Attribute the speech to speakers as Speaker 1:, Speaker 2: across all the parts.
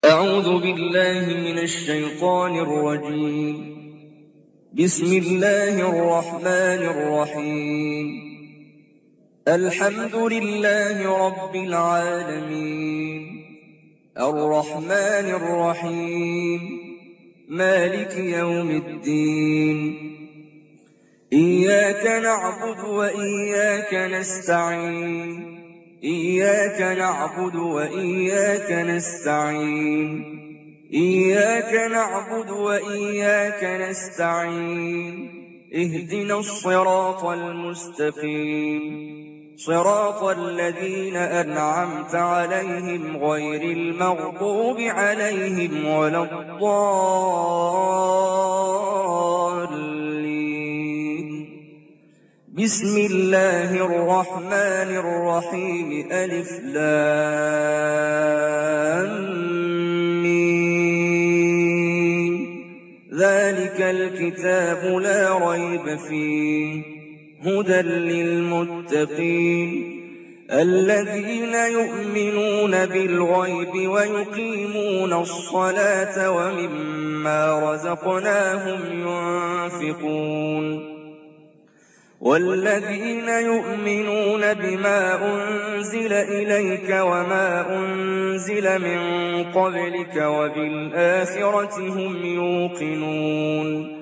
Speaker 1: أعوذ بالله من الشيطان الرجيم. بسم الله الرحمن الرحيم. الحمد لله رب العالمين، الرحمن الرحيم، مالك يوم الدين. إياك نعبد وإياك نستعين، إياك نعبد وإياك نستعين، إياك نعبد وإياك نستعين. اهدنا الصراط المستقيم، صراط الذين أنعمت عليهم غير المغضوب عليهم ولا الضالين. بسم الله الرحمن الرحيم. ألف لام ميم. ذلك الكتاب لا ريب فيه، هدى للمتقين الذين يؤمنون بالغيب ويقيمون الصلاة ومما رزقناهم ينفقون. والذين يؤمنون بما أنزل إليك وما أنزل من قبلك وبالآخرة هم يوقنون.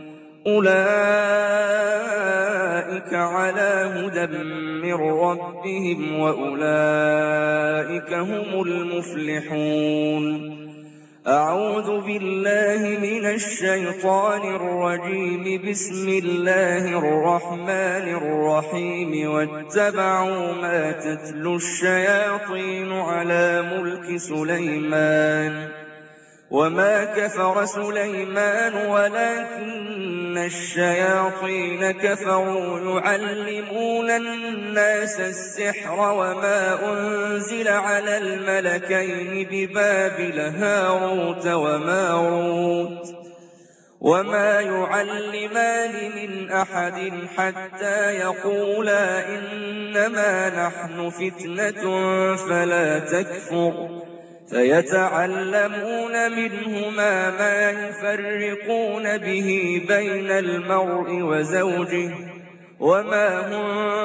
Speaker 1: أولئك على هدى من ربهم وأولئك هم المفلحون. أعوذ بالله من الشيطان الرجيم. بسم الله الرحمن الرحيم. واتبعوا ما تتلو الشياطين على ملك سليمان وما كفر سليمان ولكن الشياطين كفروا يعلمون الناس السحر وما أنزل على الملكين ببابل هاروت وماروت وما يعلمان من أحد حتى يقولا إنما نحن فتنة فلا تكفر. فيتعلمون منهما ما يفرقون به بين المرء وزوجه وما هم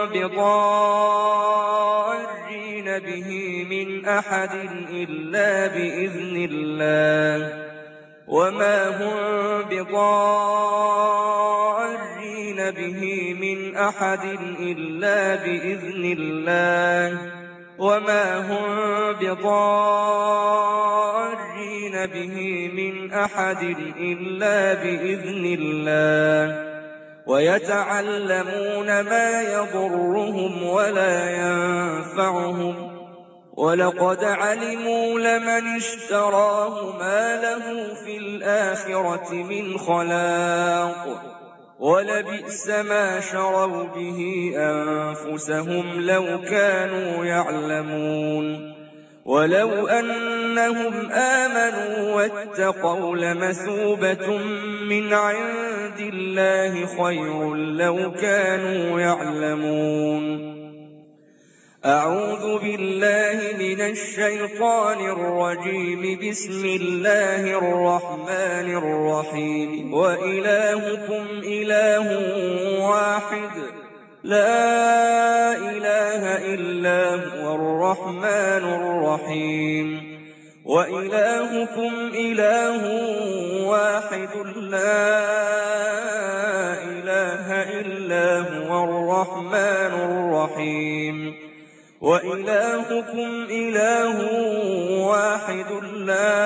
Speaker 1: بضارين به من أحد إلا بإذن الله وما هم بضارين به من أحد إلا بإذن الله وما هم بضارين به من أحد إلا بإذن الله. ويتعلمون ما يضرهم ولا ينفعهم ولقد علموا لمن اشتراه ما له في الآخرة من خلاق ولبئس ما شروا به أنفسهم لو كانوا يعلمون. ولو أنهم آمنوا واتقوا لمثوبة من عند الله خير لو كانوا يعلمون. أعوذ بالله من الشيطان الرجيم. بسم الله الرحمن الرحيم. وإلهكم إله واحد لا إله إلا هو الرحمن الرحيم. وإلهكم إله واحد لا إله إلا هو الرحمن الرحيم. وإلهكم إله واحد لا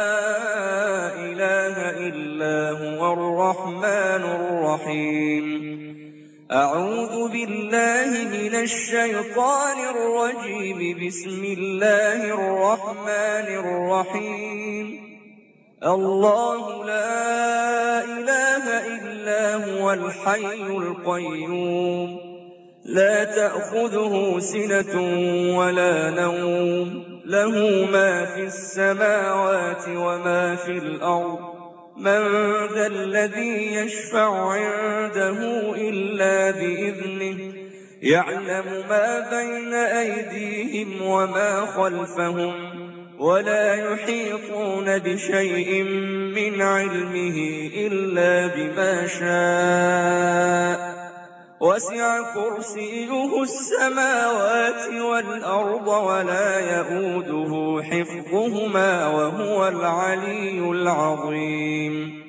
Speaker 1: إله إلا هو الرحمن الرحيم. أعوذ بالله من الشيطان الرجيم. بسم الله الرحمن الرحيم. الله لا إله إلا هو الحي القيوم لا تأخذه سنة ولا نوم له ما في السماوات وما في الأرض. من ذا الذي يشفع عنده إلا بإذنه يعلم ما بين أيديهم وما خلفهم ولا يحيطون بشيء من علمه إلا بما شاء وسع كرسيه السماوات والأرض ولا يئوده حفظهما وهو العلي العظيم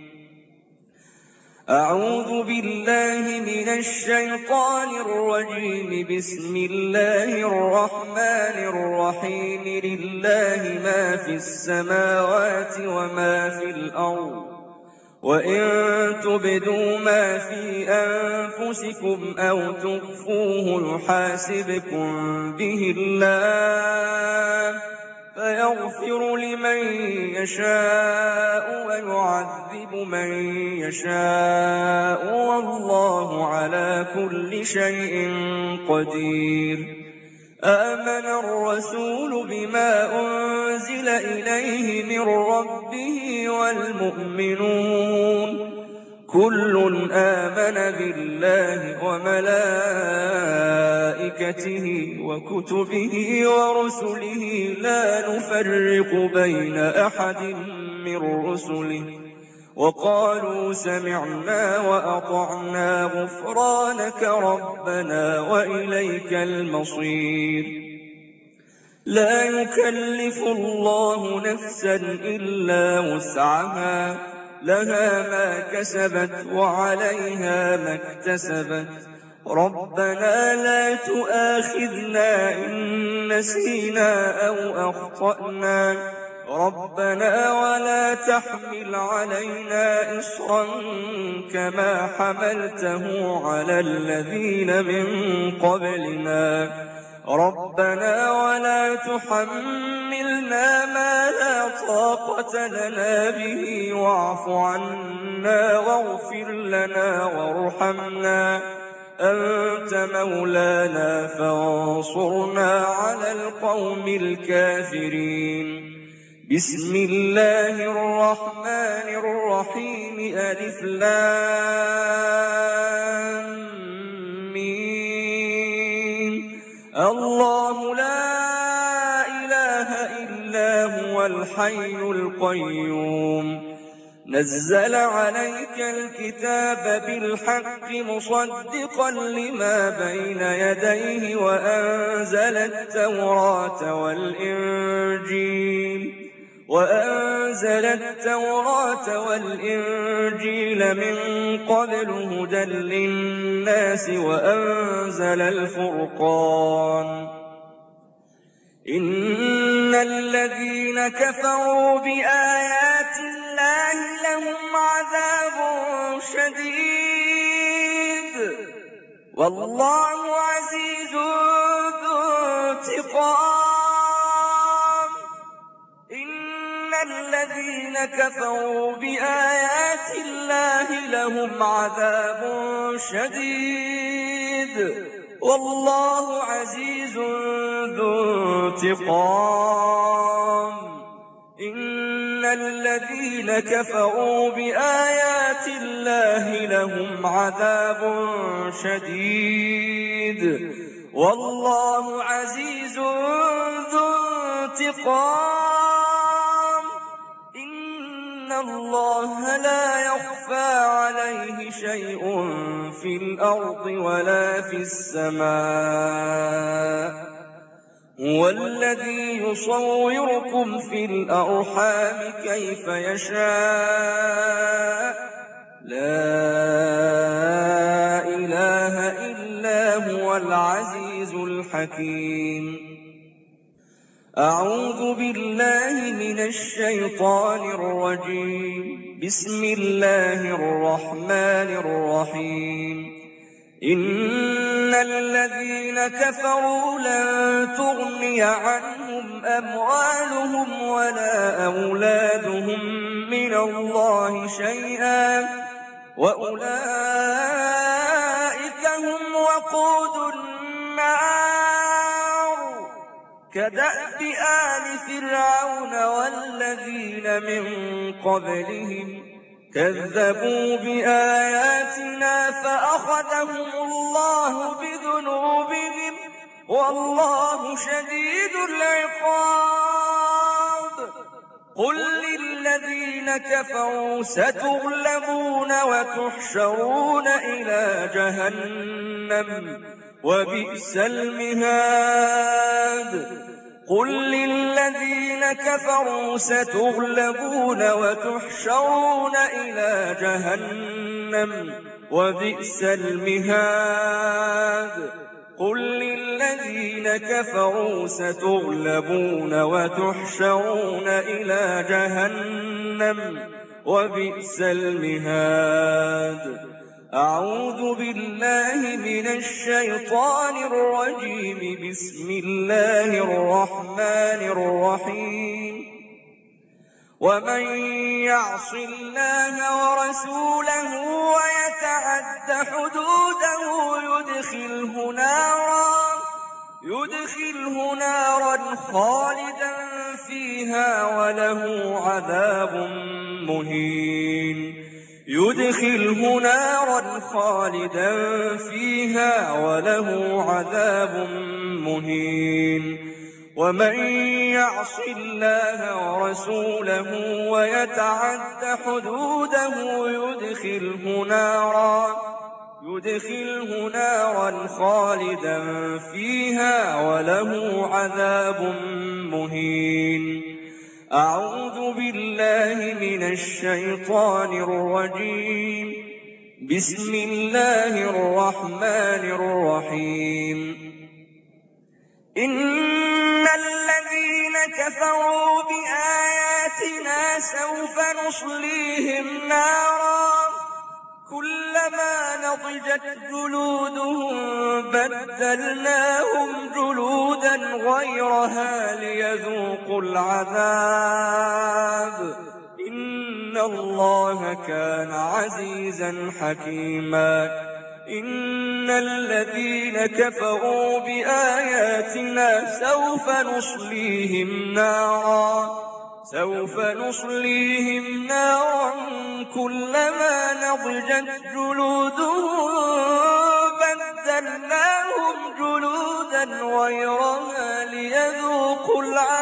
Speaker 1: أعوذ بالله من الشيطان الرجيم بسم الله الرحمن الرحيم لله ما في السماوات وما في الأرض وإن تبدوا ما في أنفسكم أو تخفوه يحاسبكم به الله فيغفر لمن يشاء ويعذب من يشاء والله على كل شيء قدير آمن الرسول بما أنزل إليه من ربه والمؤمنون كل آمن بالله وملائكته وكتبه ورسله لا نفرق بين أحد من رسله وقالوا سمعنا وأطعنا غفرانك ربنا وإليك المصير لا يكلف الله نفسا إلا وسعها لها ما كسبت وعليها ما اكتسبت ربنا لا تؤاخذنا إن نسينا أو أخطأنا ربنا ولا تحمل علينا إصرا كما حملته على الذين من قبلنا ربنا ولا تحملنا ما لا طاقة لنا به واعف عنا واغفر لنا وارحمنا أنت مولانا فانصرنا على القوم الكافرين بسم الله الرحمن الرحيم ألف لام ميم الله لا إله إلا هو الحي القيوم نزل عليك الكتاب بالحق مصدقا لما بين يديه وأنزل التوراة والإنجيل من قبل هدى للناس وأنزل الفرقان إن الذين كفروا بآيات الله لهم عذاب شديد والله عزيز ذو انتقام إن الذين كفروا بآيات الله لهم عذاب شديد والله عزيز ذو انتقام إن الذين كفروا بآيات الله لهم عذاب شديد والله عزيز ذو انتقام إن الله لا يخفى عليه شيء في الأرض ولا في السماء هو الذي يصوركم في الأرحام كيف يشاء لا إله إلا هو العزيز الحكيم أعوذ بالله من الشيطان الرجيم بسم الله الرحمن الرحيم إن الذين كفروا لن تغني عنهم أموالهم ولا أولادهم من الله شيئا وأولئك هم وقود النار كدأب آل فرعون والذين من قبلهم كذبوا بآياتنا فأخذهم الله بذنوبهم والله شديد العقاب قل للذين كفروا ستغلبون وتحشرون إلى جهنم وبئس المهاد قل للذين كفروا ستغلبون وتحشرون إلى جهنم وبئس المهاد قل للذين كفروا ستغلبون وتحشرون إلى جهنم وبئس المهاد أعوذ بالله من الشيطان الرجيم بسم الله الرحمن الرحيم ومن يعص الله ورسوله ويتعد حدوده يدخله نارا خالدا فيها وله عذاب مهين يدخله نارا خالدا فيها وله عذاب مهين ومن يعص الله ورسوله ويتعد حدوده يدخله نارا خالدا فيها وله عذاب مهين أعوذ بالله من الشيطان الرجيم بسم الله الرحمن الرحيم إن الذين كفروا بآياتنا سوف نصليهم نارا كلما نضجت جلودهم بدلناهم جلودا غيرها ليذوقوا العذاب إن الله كان عزيزا حكيما إن الذين كفروا بآياتنا سوف نصليهم نارا كلما نضجت جلودهم بدلناهم جلودا غيرها ليذوقوا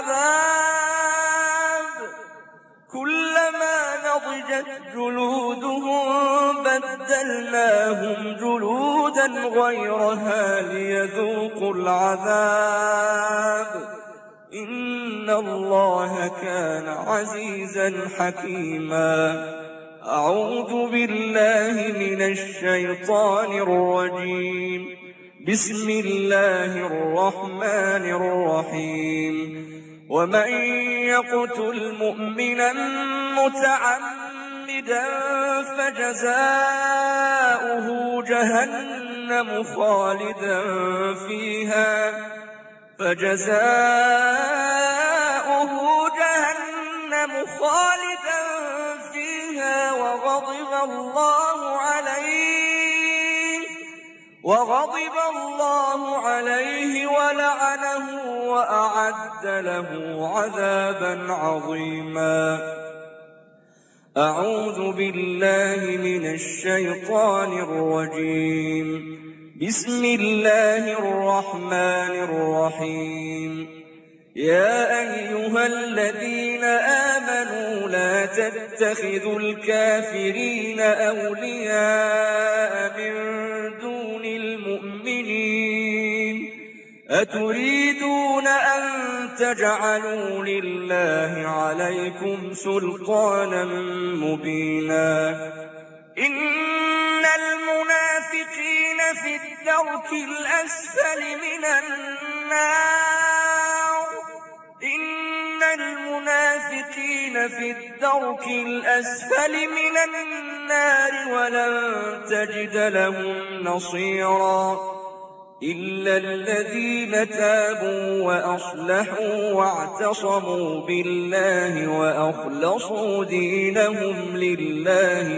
Speaker 1: العذاب كلما نضجت جلودهم بدلناهم جلودا غيرها ليذوقوا العذاب إن الله كان عزيزا حكيما أعوذ بالله من الشيطان الرجيم بسم الله الرحمن الرحيم ومن يقتل مؤمنا متعمدا فجزاؤه جهنم خالدا فيها وغضب الله عليه ولعنه وأعد له عذابا عظيما أعوذ بالله من الشيطان الرجيم بسم الله الرحمن الرحيم يا أيها الذين آمنوا لا تتخذوا الكافرين أولياء من دون المؤمنين أتريدون أن تجعلوا لله عليكم سلطانا مبينا إن المنافقين في الدرك الأسفل من النار ولن تجد لهم نصيرا إلا الذين تابوا وأصلحوا واعتصموا بالله وأخلصوا دينهم لله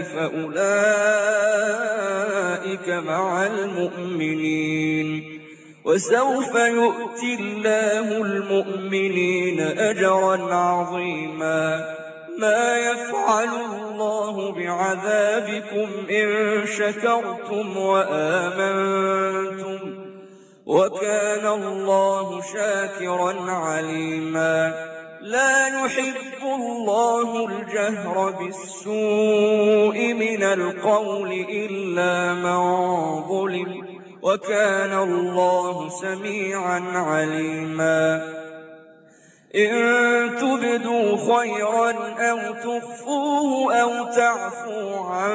Speaker 1: فأولئك مع المؤمنين وسوف يؤتي الله المؤمنين أجرا عظيما ما يفعل الله بعذابكم إن شكرتم وآمنتم وكان الله شاكرا عليما لا يحب الله الجهر بالسوء من القول إلا من ظلم وكان الله سميعا عليما إن تبدوا خيرا أو تخفوه أو تعفوا عن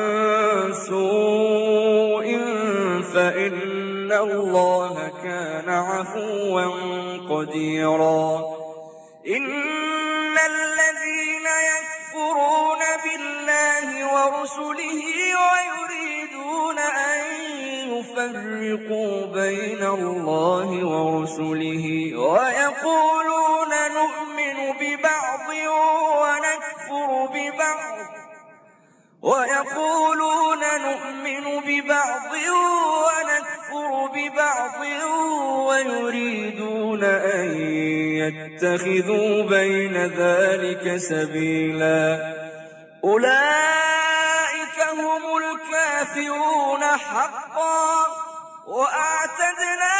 Speaker 1: سوء فإن الله كان عفوا قديرا إن الذين يكفرون بالله ورسله ويريدون أن يفرقوا بين الله ورسله ويقولون نؤمن ببعض ونكفر ببعض ويريدون أن يتخذوا بين ذلك سبيلا أولئك هم الكافرون حقا وأعتدنا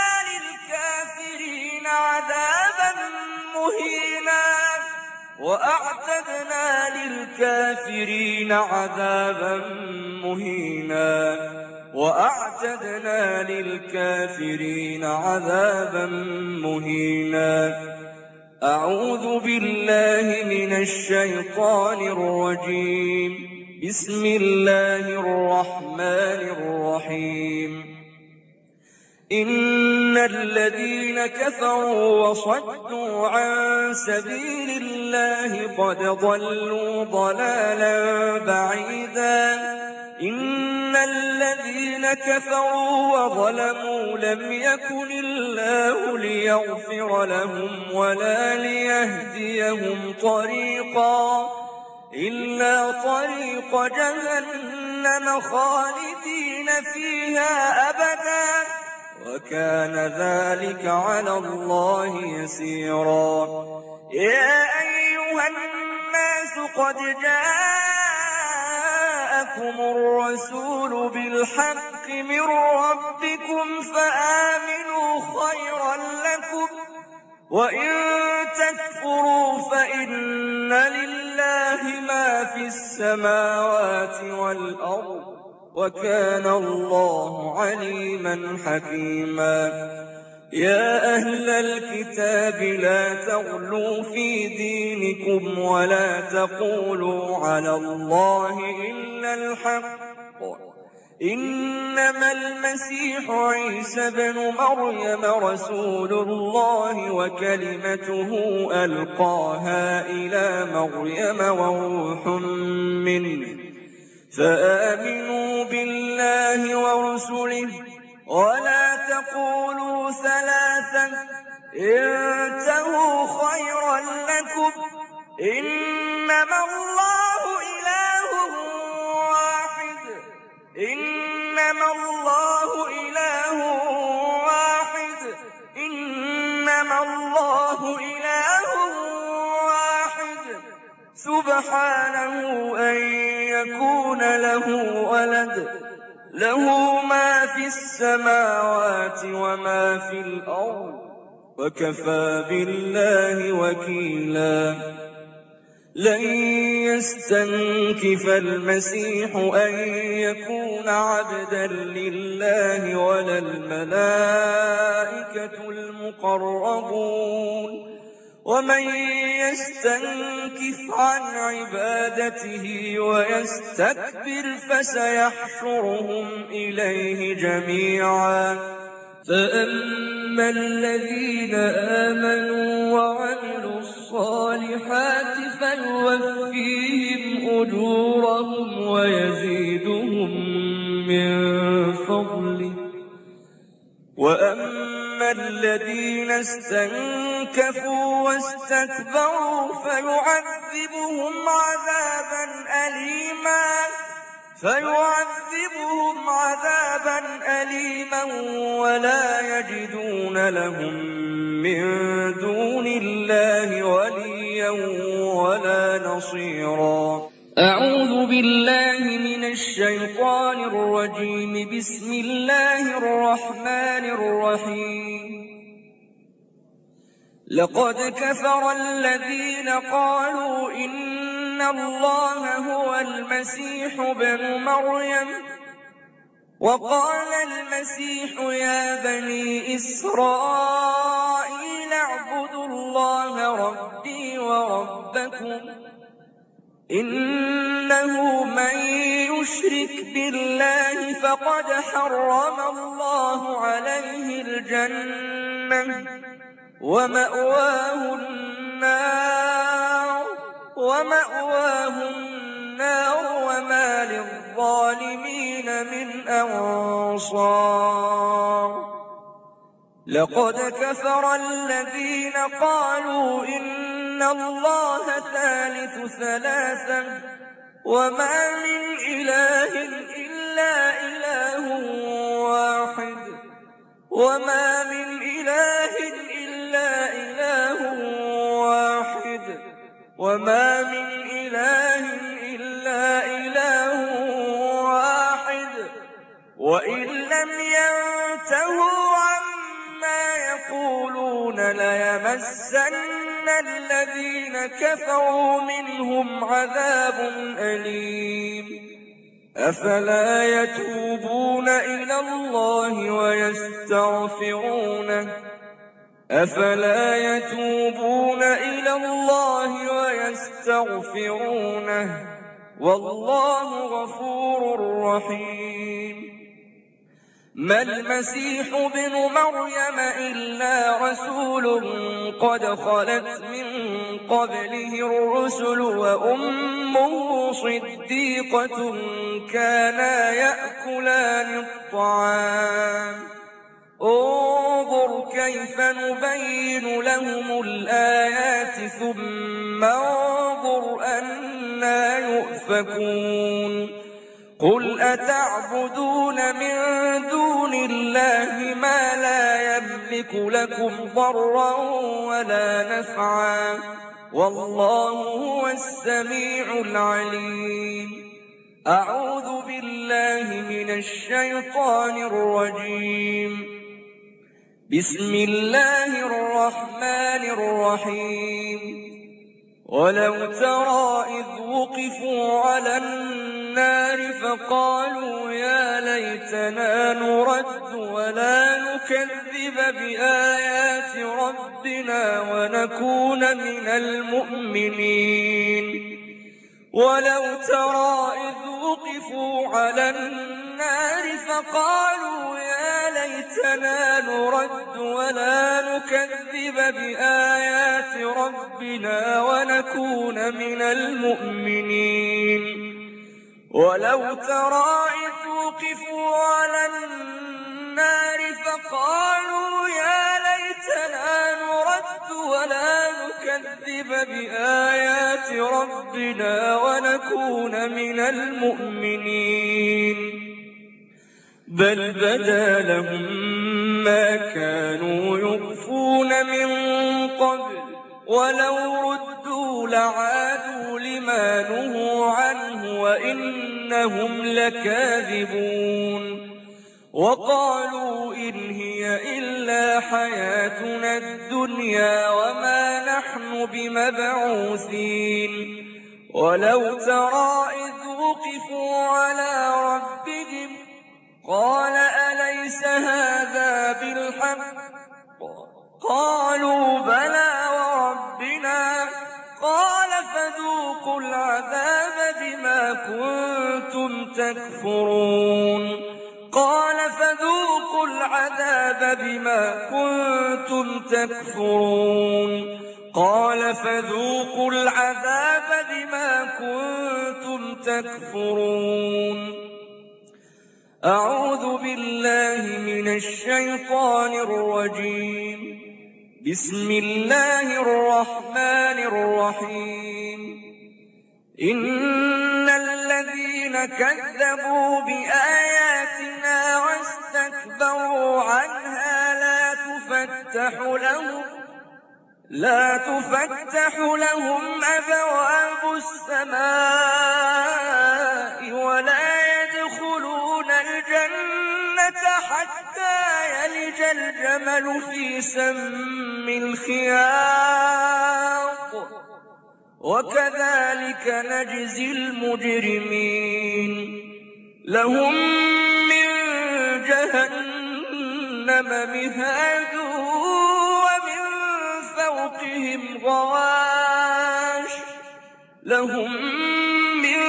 Speaker 1: للكافرين عذابا مهينا أعوذ بالله من الشيطان الرجيم بسم الله الرحمن الرحيم إن الذين كفروا وصدوا عن سبيل الله قد ضلوا ضلالا بعيدا إن الذين كفروا وظلموا لم يكن الله ليغفر لهم ولا ليهديهم طريقا إلا طريق جهنم خالدين فيها أبدا وكان ذلك على الله يسيرا يا أيها الناس قد جاءكم الرسول بالحق من ربكم فآمنوا خيرا لكم وإن تكفروا فإن لله ما في السماوات والأرض وكان الله عليما حكيما يا أهل الكتاب لا تغلوا في دينكم ولا تقولوا على الله إلا الحق إنما المسيح عيسى بن مريم رسول الله وكلمته ألقاها إلى مريم وروح منه فآمنوا بالله ورسله ولا تقولوا ثلاثا انتهوا خيرا لكم إنما الله إله واحد سبحانه أن يكون له ولد له ما في السماوات وما في الأرض وكفى بالله وكيلا لن يستنكف المسيح أن يكون عبدا لله ولا الملائكة المقربون ومن يستنكف عن عبادته ويستكبر فسيحشرهم إليه جميعا فأما الذين آمنوا وعملوا الصالحات فيوفيهم أجورهم ويزيدهم من فضله وأما الذين استنكفوا واستكبروا فيعذبهم عذابا أليما ولا يجدون لهم من دون الله وليا ولا نصيرا أعوذ بالله من الشيطان الرجيم بسم الله الرحمن الرحيم لقد كفر الذين قالوا إن الله هو المسيح ابن مريم وقال المسيح يا بني إسرائيل اعبدوا الله ربي وربكم إنه من يشرك بالله فقد حرم الله عليه الجنة ومأواه النار وما للظالمين من أنصار لقد كفر الذين قالوا إن الله ثالث ثلاثة وما من إله إلا إله واحد وإن لم ينتهوا عما يقولون ليمسن الذين كفروا منهم عذاب أليم أفلا يتوبون إلى الله ويستغفرونه والله غفور رحيم ما المسيح ابن مريم إلا رسول قد خلت من قبله الرسل وأمه صديقة كانا يأكلان الطعام انظر كيف نبين لهم الآيات ثم انظر أنى يؤفكون قل أتعبدون من دون الله ما لا يملك لكم ضرا ولا نفعا والله هو السميع العليم أعوذ بالله من الشيطان الرجيم بسم الله الرحمن الرحيم ولو ترى إذ وقفوا على النار فقالوا يا ليتنا نرد ولا نكذب بآيات ربنا ونكون من المؤمنين ولو ترى إذ وقفوا على النار فقالوا يا ليتنا نرد ولا نكذب بآيات ربنا ونكون من المؤمنين ولو ترى إذ وقفوا على النار فقالوا يا ليتنا نرد ولا نكذب بآيات ربنا ونكون من المؤمنين بل بدا لهم ما كانوا يخفون من قبل ولو ردوا لعادوا لما نهوا عنه وإنهم لكاذبون وقالوا إن هي إلا حياتنا الدنيا وما نحن بمبعوثين ولو ترى إذ وقفوا على ربهم قال أليس هذا بالحق قالوا بلى وربنا قال فذوقوا العذاب بما كنتم تكفرون أعوذ بالله من الشيطان الرجيم بسم الله الرحمن الرحيم إن الذين كذبوا بآياتنا واستكبروا عنها لا تفتح لهم أبواب السماء ولا يدخلون الجنة حتى يلج الجمل في سم الخياط وكذلك نجزي المجرمين لهم من جهنم مهاد ومن فوقهم غواش لهم من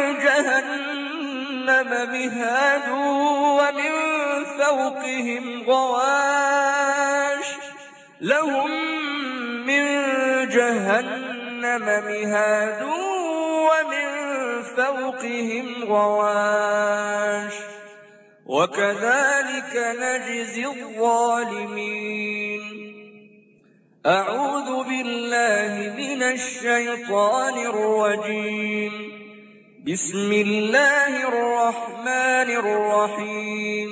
Speaker 1: جهنم مهاد ومن فوقهم غواش لهم من جهنم مهاد ومن فوقهم غواش وكذلك نجزي الظالمين أعوذ بالله من الشيطان الرجيم بسم الله الرحمن الرحيم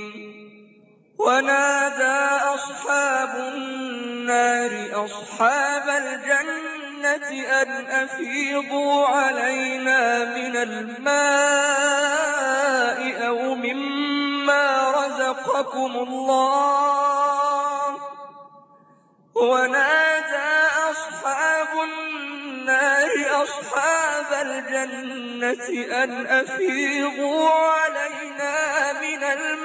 Speaker 1: ونادى أصحاب النار أصحاب الجنة أن أفيضوا علينا من الماء أو مما رزقكم الله ونادى أصحاب النار أصحاب الجنة أن أفيضوا علينا من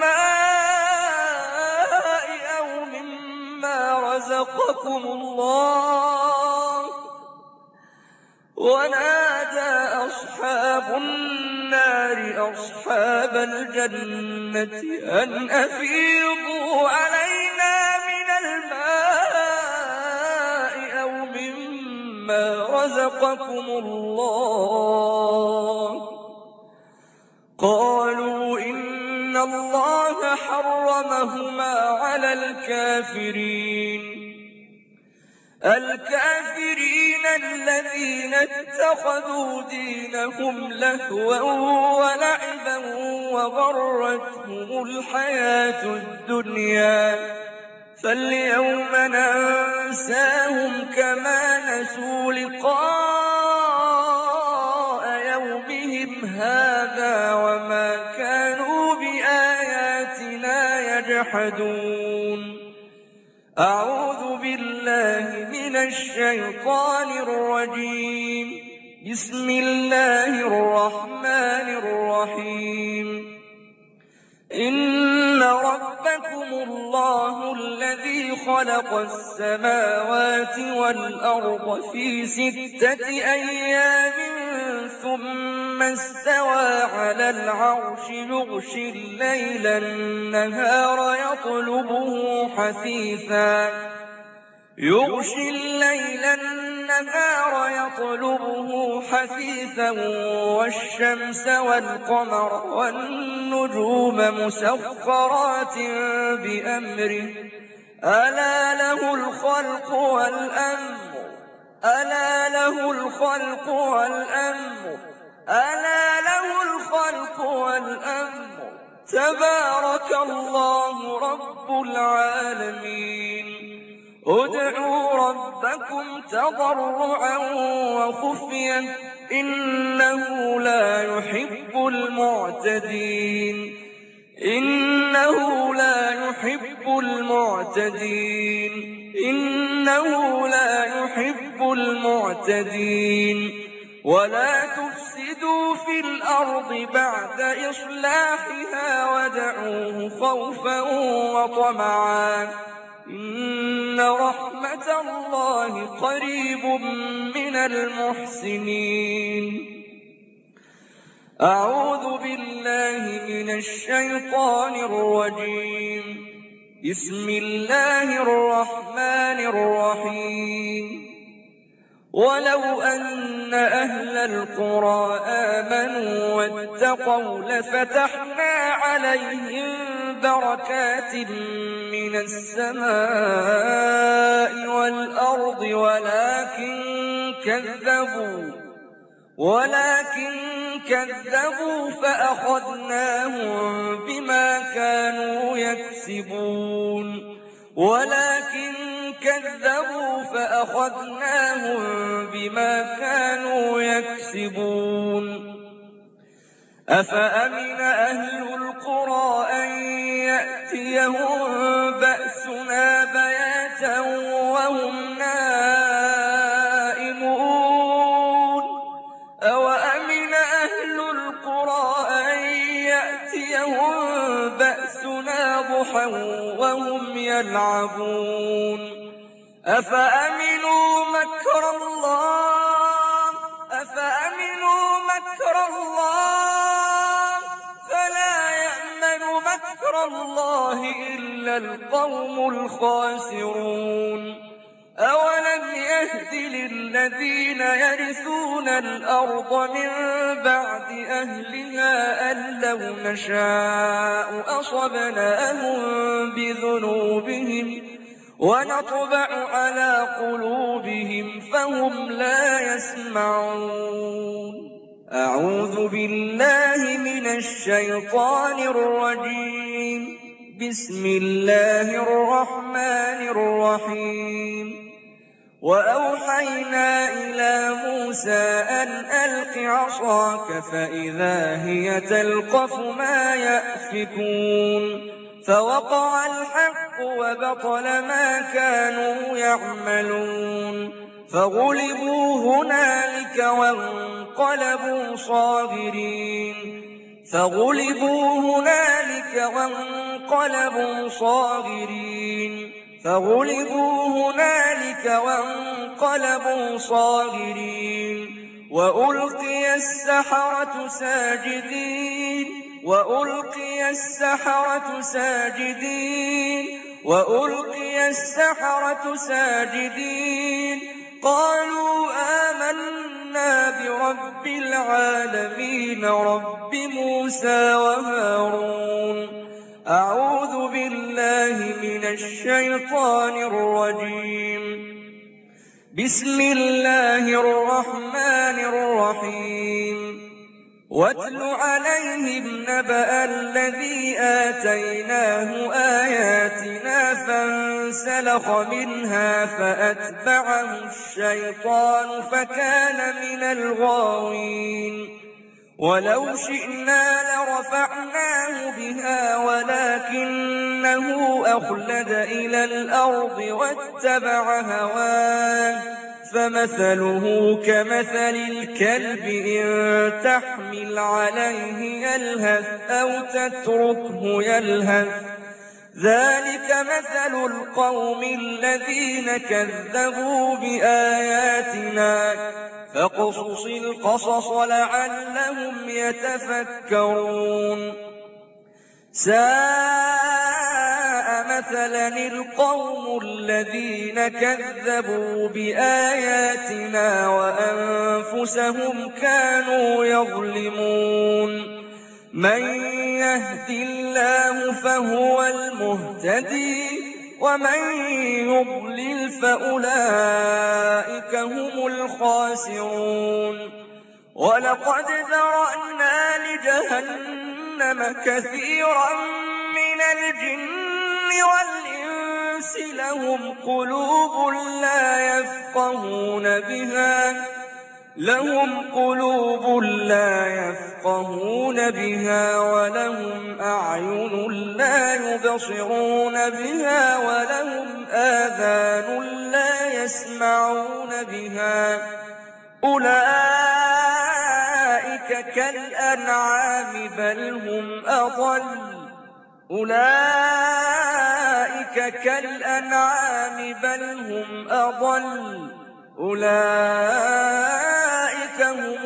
Speaker 1: الماء أو مما رزقكم الله ونادى أصحاب النار أصحاب الجنة أن أفيضوا علينا من الماء أو مما رزقكم الله قالوا إن الله حرمهما على الكافرين الذين اتخذوا دينهم لهوا ولعبا وغرتهم الحياة الدنيا فاليوم ننساهم كما نسوا لقاء يومهم هذا وما كانوا بآياتنا يجحدون أعوذ بالله من الشيطان الرجيم بسم الله الرحمن الرحيم إن ربكم الله الذي خلق السماوات والأرض في 6 أيام ثم استوى على العرش يغشي الليل النهار يطلبه حثيثا والشمس والقمر والنجوم مسخرات بأمره ألا له الخلق والأمر تبارك الله رب العالمين ادعوا ربكم تضرعا وخفيا إنه لا يحب المعتدين ولا تفسدوا في الأرض بعد إصلاحها وادعوه خوفا وطمعا إن رحمة الله قريب من المحسنين أعوذ بالله من الشيطان الرجيم بسم الله الرحمن الرحيم ولو أن أهل القرى آمنوا واتقوا لفتحنا عليهم بركات من السماء والأرض ولكن كذبوا فأخذناهم بما كانوا يكسبون أفأمن أهل القرى أن يأتيهم بأسنا بياتا وهم نائمون صُبُحًا وَهُمْ يَلْعَبُونَ أَفَأَمِنُوا مَكْرَ اللَّهِ فَلَا يَأْمَنُ مَكْرَ اللَّهِ إِلَّا الْقَوْمُ الْخَاسِرُونَ أَوَلَمْ يَهْدِ لِلَّذِينَ يَرِثُونَ الْأَرْضَ مِن بَعْدِ أَهْلِهَا أَن لَّوْ نَشَاءُ أَصَبْنَاهُم بِذُنُوبِهِمْ وَنَطْبَعُ عَلَىٰ قُلُوبِهِمْ فَهُمْ لَا يَسْمَعُونَ أَعُوذُ بِاللَّهِ مِنَ الشَّيْطَانِ الرَّجِيمِ بسم الله الرحمن الرحيم وأوحينا إلى موسى أن ألق عصاك فإذا هي تلقف ما يأفكون فوقع الحق وبطل ما كانوا يعملون فغلبوا هنالك وانقلبوا صاغرين وألقي السحرة ساجدين قالوا آمنا برب العالمين رب موسى وهارون أعوذ بالله من الشيطان الرجيم بسم الله الرحمن الرحيم واتل عليهم نبأ الذي آتيناه آياتنا فانسلخ منها فأتبعه الشيطان فكان من الغاوين ولو شئنا لرفعناه بها ولكنه أخلد إلى الأرض واتبع هواه فمثله كمثل الكلب إن تحمل عليه يلهث أو تتركه يلهث ذلك مثل القوم الذين كذبوا بآياتنا فاقصص القصص لعلهم يتفكرون ساء مثلا القوم الذين كذبوا بآياتنا وأنفسهم كانوا يظلمون من يهد الله فهو المهتدي ومن يضلل فأولئك هم الخاسرون ولقد ذرأنا لجهنم كثيرا من الجن والإنس لهم قلوب لا يفقهون بها ولهم أعين لا يبصرون بها ولهم آذان لا يسمعون بها أولئك كالأنعام بل هم أضل أولئك هم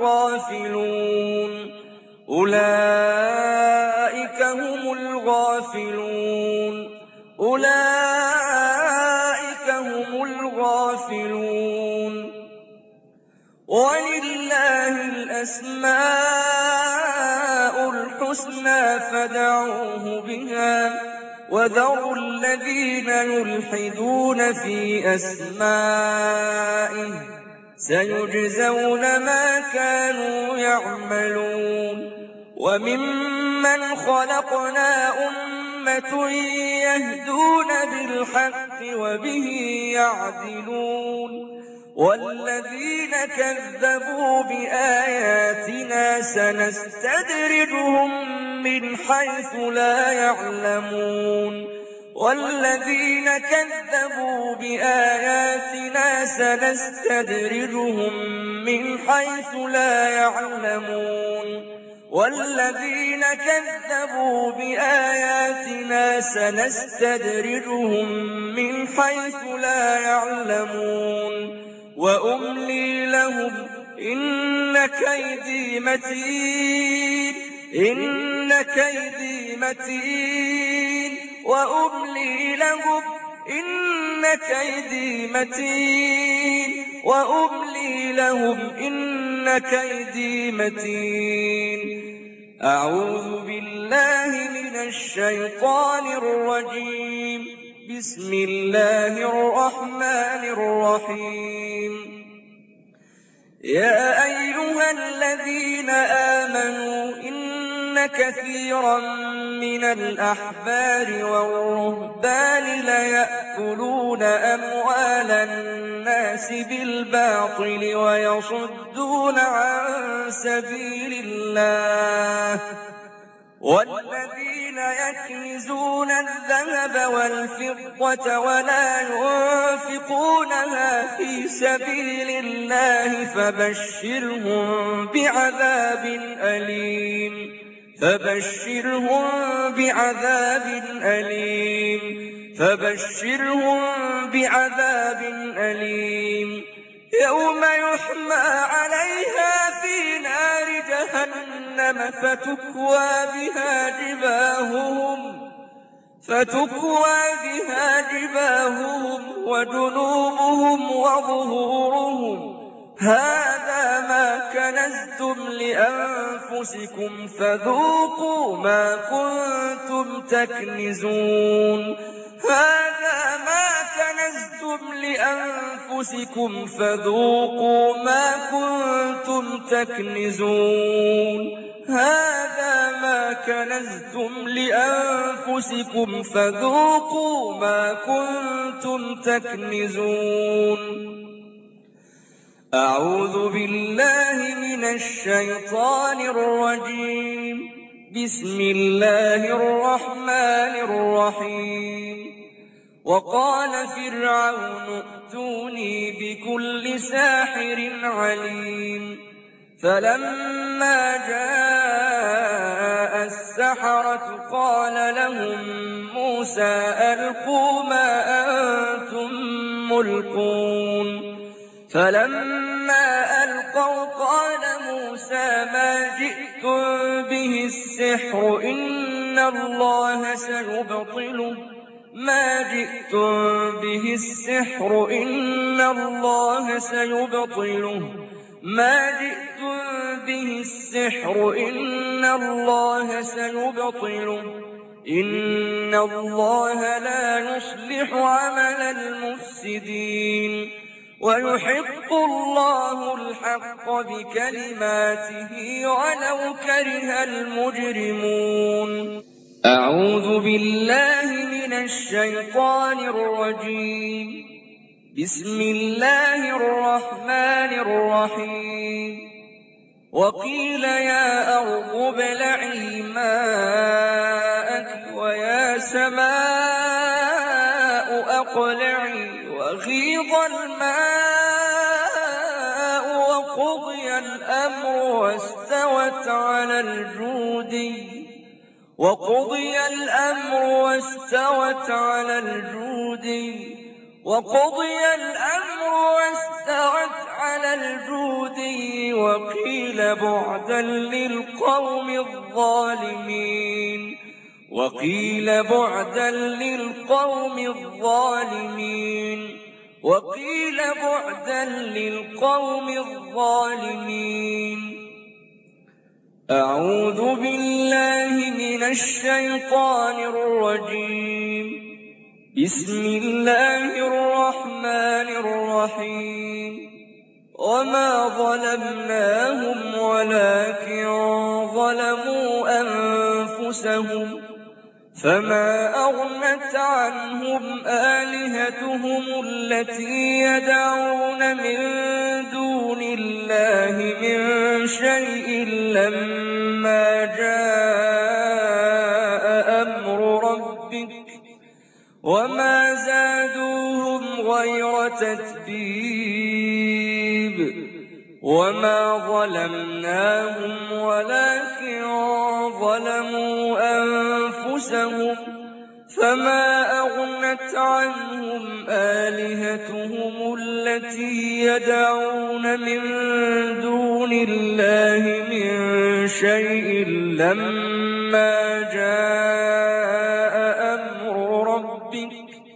Speaker 1: الغافلون ولله الأسماء الحسنى فادعوه بها وذروا الذين يلحدون في أسمائه سيجزون ما كانوا يعملون وممن خلقنا أمة يهدون بالحق وبه يعدلون والذين كذبوا بآياتنا سنستدرجهم من حيث لا يعلمون والذين كذبوا بآياتنا سنستدرجهم من حيث لا يعلمون وأملي لهم إن كيدي متين وأملي لهم إن كيدي متين أعوذ بالله من الشيطان الرجيم بسم الله الرحمن الرحيم يا أيها الذين آمنوا إن كثيرا من الأحبار والرهبان ليأكلون أموال الناس بالباطل ويصدون عن سبيل الله والذين يكنزون الذهب والفضة ولا ينفقونها في سبيل الله فبشرهم بعذاب أليم يوم يحمى عليها في نار جهنم فتكوى بها جباههم وجنوبهم وظهورهم هذا ما كنزتم لأنفسكم فذوقوا ما كنتم تكنزون أعوذ بالله من الشيطان الرجيم بسم الله الرحمن الرحيم وقال فرعون ائتوني بكل ساحر عليم فلما جاء السحرة قال لهم موسى ألقوا ما أنتم ملقون فلما ألقوا قال موسى ما جئتم به السحر إن الله سيبطله إن الله لا يصلح عمل المفسدين ويحق الله الحق بكلماته ولو كره المجرمون أعوذ بالله من الشيطان الرجيم بسم الله الرحمن الرحيم وقيل يا أرض ابلعي ماءك ويا سماء أقلعي وغيض الماء وقضي الأمر واستوت على الجودي وقيل بعدا للقوم الظالمين أعوذ بالله من الشيطان الرجيم بسم الله الرحمن الرحيم وما ظلمناهم ولكن ظلموا أنفسهم فما أغنت عنهم آلهتهم التي يدعون من دون الله من شيء لما جاء أمر ربك وما زادوهم غير تتبيب وما ظلمناهم ولكن ظلموا أنفسهم فما أغنت عنهم آلهتهم التي يدعون من دون الله من شيء لما جاء أمر ربك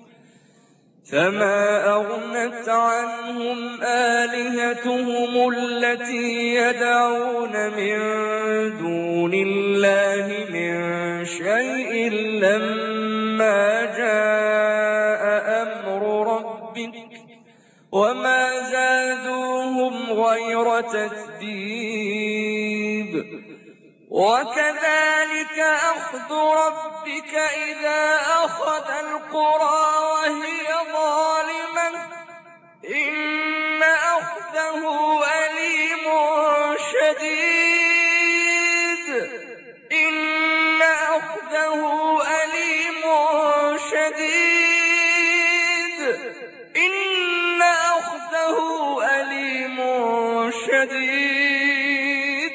Speaker 1: فما أغنت عنهم آلهتهم التي يدعون من دون الله من شيء لما جاء أمر ربك وما زادوهم غير تتبيب وكذلك أخذ ربك إذا أخذ القرى وهي ظالمة إن أخذه أليم شديد إن أخذه أليم شديد إن أخذه أليم شديد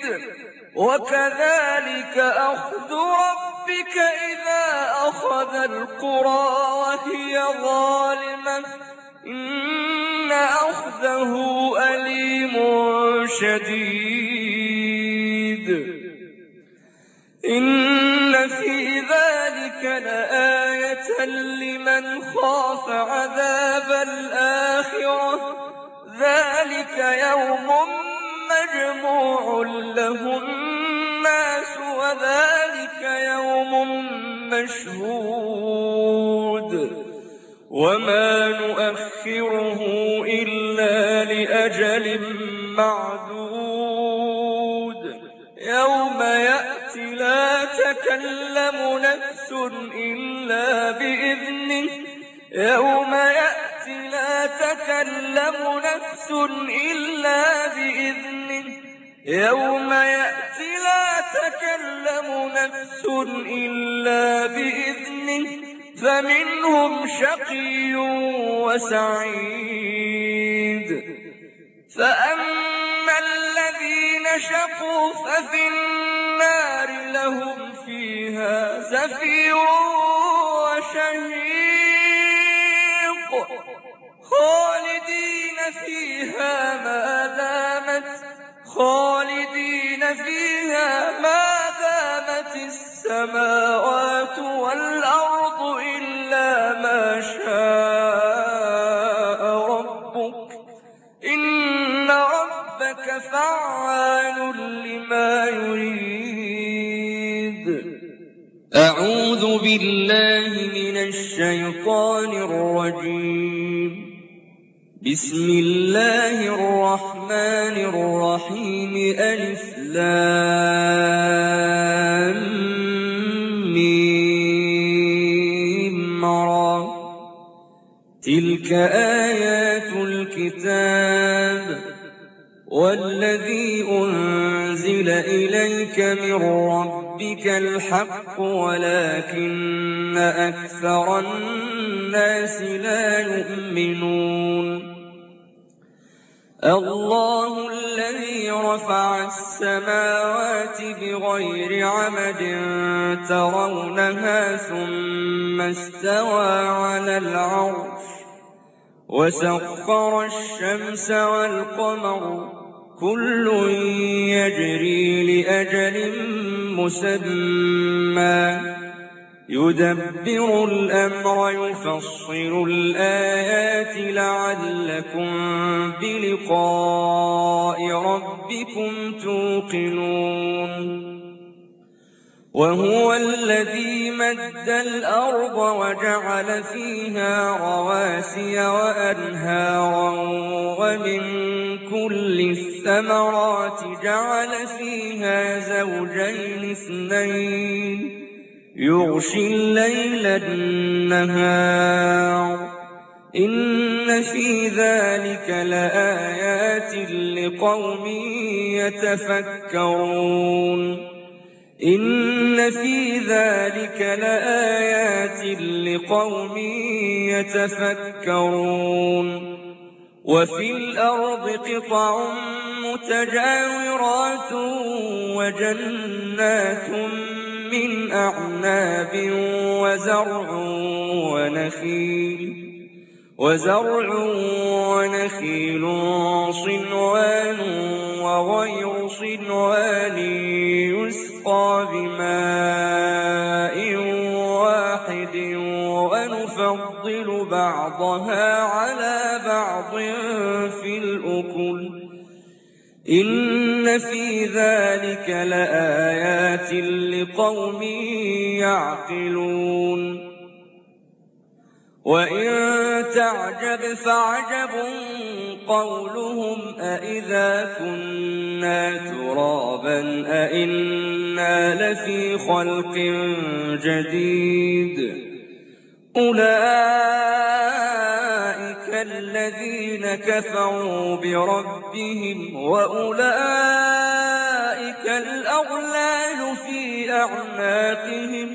Speaker 1: وكذلك أخذ ربك إذا أخذ القرى وهي ظالمة إن أخذه أليم شديد إن في ذلك لآية لمن خاف عذاب الآخرة ذلك يوم مجموع له الناس وذلك يوم مشهود وما نؤخره إلا لأجل معدود يوم يأتي لا تكلم نفس إلا بإذنه يوم يأتي لا تكلم نفس إلا بإذنه يوم يأتي لا تكلم نفس إلا بإذنه فمنهم شقي وسعيد فأما الذين شقوا ففي النار لهم فيها زفير وشهيق خالدين فيها ما دامت السماوات والأرض إلا ما شاء ربك إن ربك فعال لما يريد أعوذ بالله من الشيطان الرجيم بسم الله الرحمن الرحيم ألف لام ميم را تلك آيات الكتاب والذي أنزل إليك من ربك الحق ولكن أكثر الناس لا يؤمنون الله الذي رفع السماوات بغير عمد ترونها ثم استوى على العرش وسخر الشمس والقمر كل يجري لأجل مسمى يدبر الأمر يفصل الآيات لعلكم بلقاء ربكم توقنون وهو الذي مد الأرض وجعل فيها رواسي وأنهارا ومن كل الثمرات جعل فيها زوجين اثنين يغشي الليل النهار إن في ذلك لآيات لقوم يتفكرون إن في ذلك لآيات لقوم يتفكرون وفي الأرض قطع متجاورات وجنات من أعناب وزرع ونخيل صنوان وغير صنوان يسقى بماء واحد ونفضل بعضها على بعض في الأكل إن في ذلك لآيات لقوم يعقلون وإن تعجب فعجب قولهم أإذا كنا ترابا أإنا لفي خلق جديد أولئك الذين كفروا بربهم وأولئك الأغلال في أعناقهم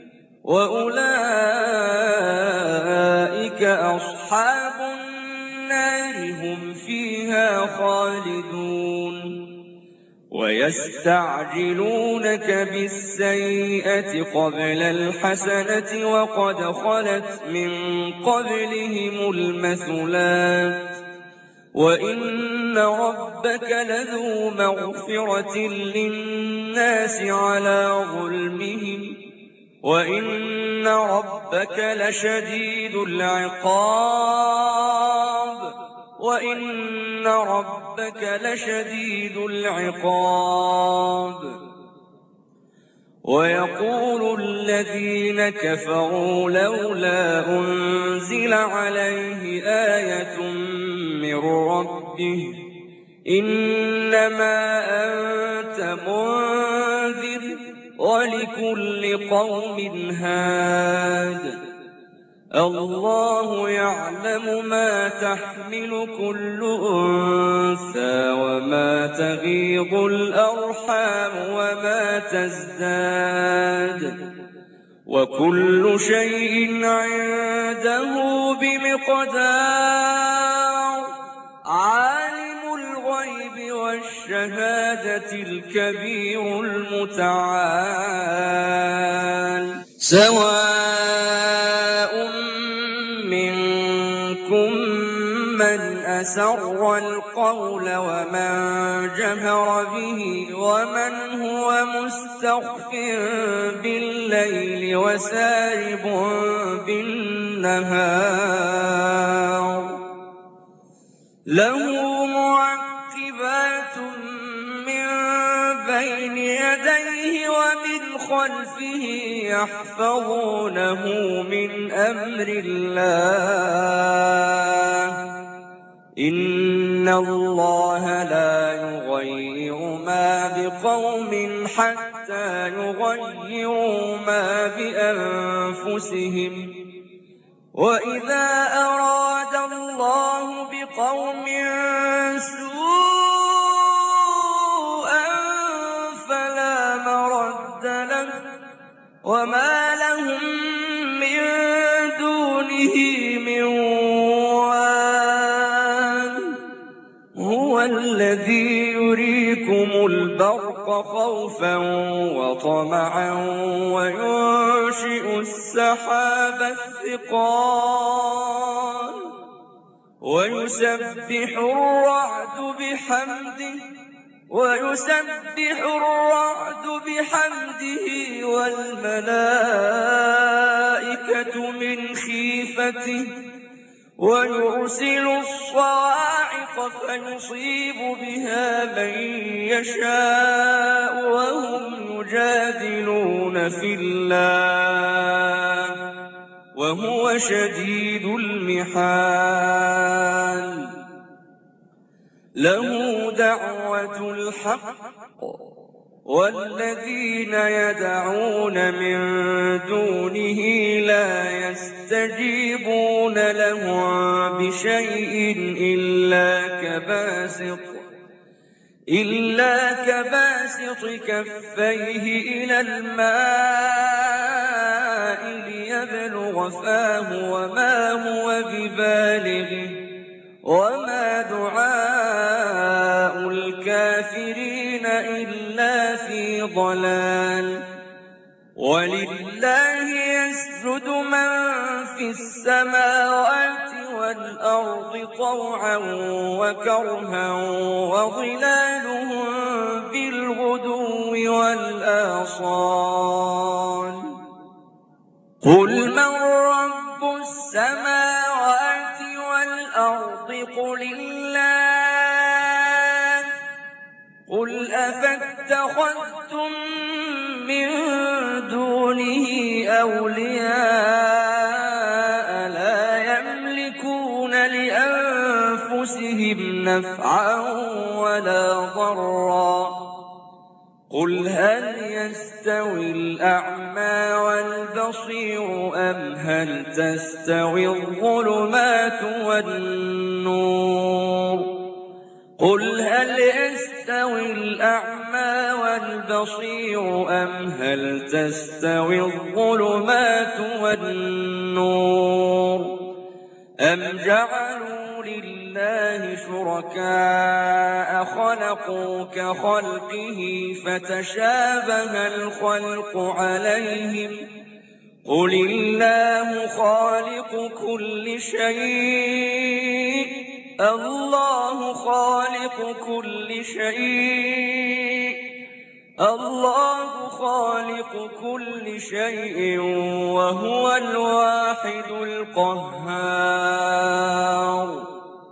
Speaker 1: وأولئك أصحاب النار هم فيها خالدون ويستعجلونك بالسيئة قبل الحسنة وقد خلت من قبلهم المثلات وإن ربك لذو مغفرة للناس على ظلمهم وإن ربك لشديد العقاب ويقول الذين كفروا لولا أنزل عليه آية من ربه إنما أنت منذر ولكل قوم هاد الله يعلم ما تحمل كل أنثى وما تغيض الأرحام وما تزداد وكل شيء عنده بمقدار عالم الغيب والشهادة الكبير المتعال سواء منكم من أسر القول ومن جهر به ومن هو مستخف بالليل وسارب بالنهار له معقبات من بين يديه ومن خلفه يحفظونه من أمر الله إن الله لا يغير ما بقوم حتى يغيروا ما بأنفسهم وإذا أراد الله بقوم سوءا فلا مرد له وما لهم من دونه من وال هو الذي يريكم البرق خوفا وطمعا وينشئ السحاب الثقال ويسبح الرعد بحمده والملائكة من خيفته ويرسل الصواعق فيصيب بها من يشاء وهم يجادلون في الله وهو شديد المحال له دعوة الحق والذين يدعون من دونه لا يستجيبون لهم بشيء إلا كباسط كفيه إلى الماء ليبلغ فاه وما هو ببالغه وما دعاء الكافرين إلا في ضلال ولله يسجد من في السماوات والأرض طوعا وكرها وظلالهم بالغدو والآصال قل من رب السماوات والأرض قل الله قل أفاتخذتم من دونه أولياء لا يملكون لأنفسهم نفعا ولا ضرا قل هل يستوي الأعمى والبصير أم هل تستوي الظلمات والنور قل هل يستوي الأعمى والبصير أم هل تستوي الظلمات والنور أم جعلوا لله شركاء خلقوا كخلقه فتشابه الخلق عليهم قل الله خالق كل شيء الله خالق كل شيء وهو الواحد القهار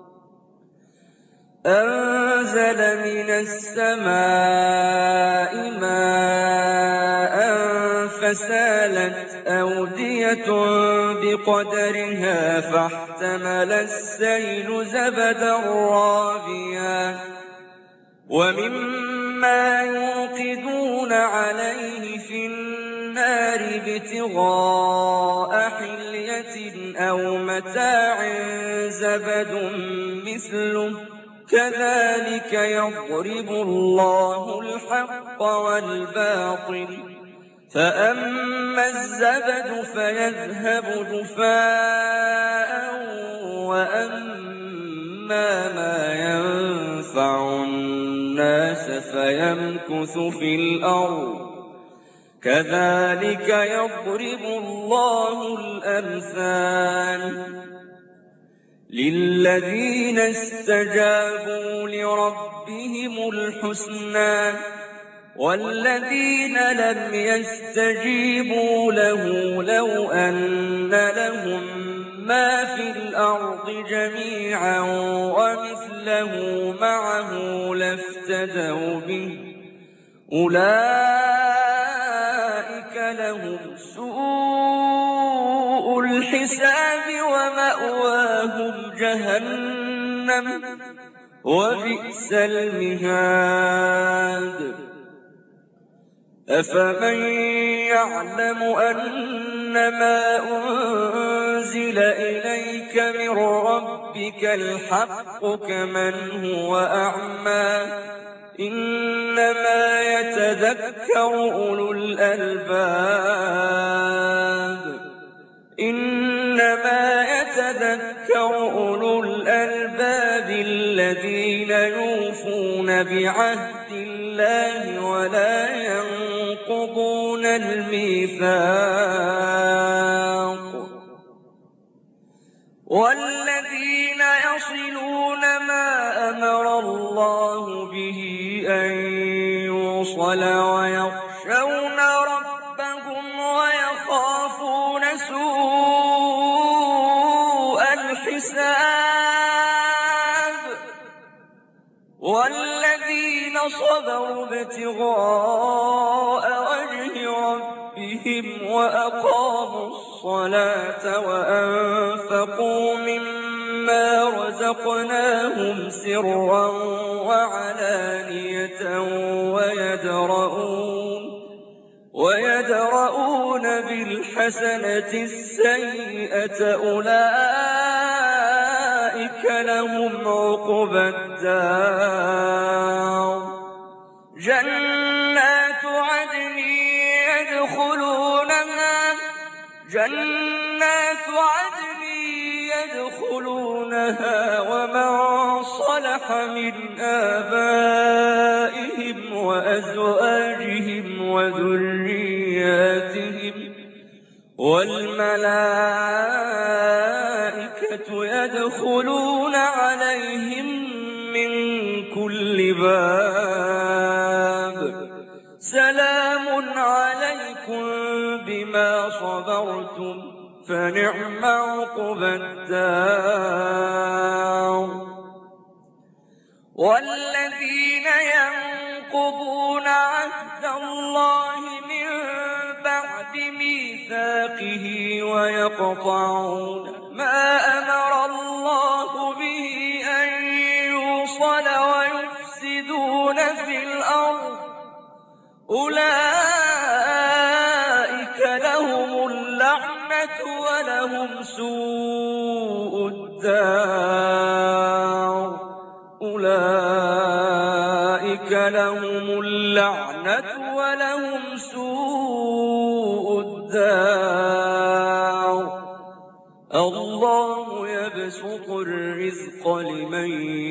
Speaker 1: أنزل من السماء ماء فسالت أودية بقدرها فاحتمل السيل زبدا رابيا ومما يوقدون عليه في النار ابتغاء حلية أو متاع زبد مثله كذلك يضرب الله الحق والباطل فأما الزبد فيذهب جفاء وأما ما ينفع الناس فيمكث في الأرض كذلك يضرب الله الأمثال للذين استجابوا لربهم الحسنى والذين لم يستجيبوا له لو أن لهم ما في الأرض جميعا ومثله معه لافتدوا به أولئك لهم سوء الحساب ومأواهم جهنم وبئس المهاد أفمن يعلم أنما أنزل إليك من ربك الحق كمن هو أعمى إنما يتذكر أولو الألباب الذين يوفون بعهد الله ولا ينقضون الميثاق والذين يصلون ما أمر الله به أن يوصل ويخشون ربهم ويخافون سوء الحساب والذين صبروا ابتغاء وجه ربهم وأقاموا الصلاة وأنفقوا مما رزقناهم سرا وعلانية ويدرؤون بالحسنة السيئة أولئك لهم عقبى الدار جنات عدن يدخلونها يدخلونها ومن صلح من آبائهم وأزواجهم وذرياتهم والملائكة يدخلون عليهم من كل باب سلام عليكم بما صبرتم فنعم عقبى الدار. والذين ينقضون عهد الله من بعد ميثاقه ويقطعون ما أمر الله به أن يوصل ويفسدون في الأرض أولئك لهم اللعنة ولهم سوء الدار. أولئك لهم اللعنة ولهم سوء الدار. الله يبسط الرزق لمن